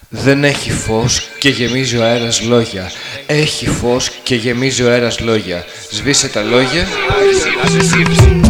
Δεν έχει φως και γεμίζει ο αέρας λόγια. Έχει φως και γεμίζει ο αέρας λόγια. Σβήσε τα λόγια.